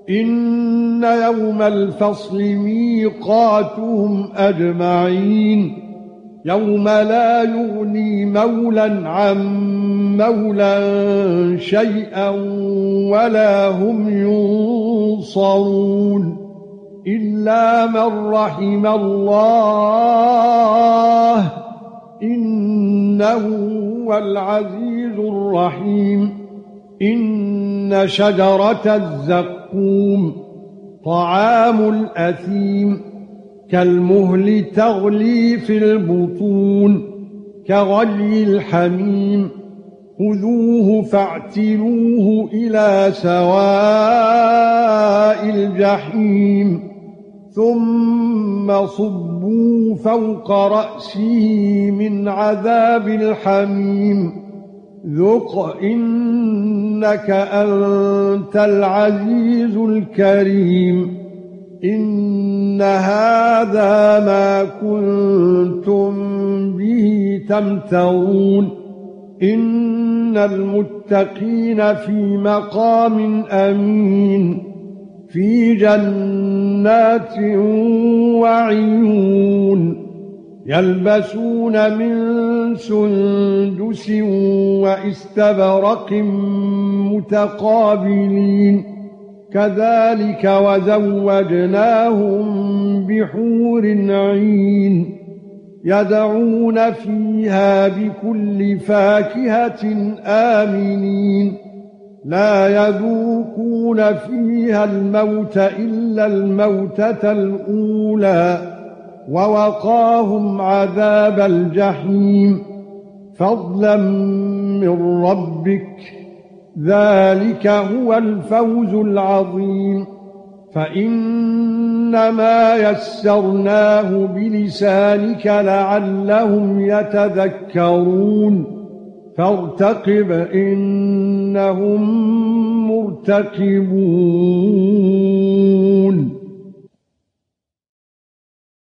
إن يوم الفصل ميقاتهم أجمعين يوم لا يغني مولى عن مولى شيئا ولا هم ينصرون إلا من رحم الله إنه هو العزيز الرحيم إن شجرة الزقوم طعام الأثيم كالمهل تغلي في البطون كغلي الحميم خذوه فاعتلوه إلى سواء الجحيم ثم صبوا فوق رأسه من عذاب الحميم ذق إنك أنت العزيز الكريم إن هذا ما كنتم به تمترون إن المتقين في مقام أمين في جنات وعيون يلبسون من سندس واستبرق متقابلين كذلك وزوجناهم بحور عين يدعون فيها بكل فاكهة آمنين لا يذوقون فيها الموت إلا الموتة الأولى ووقاهم عذاب الجحيم فضلا من ربك ذلك هو الفوز العظيم فإنما يسرناه بلسانك لعلهم يتذكرون فارتقب إنهم مرتقبون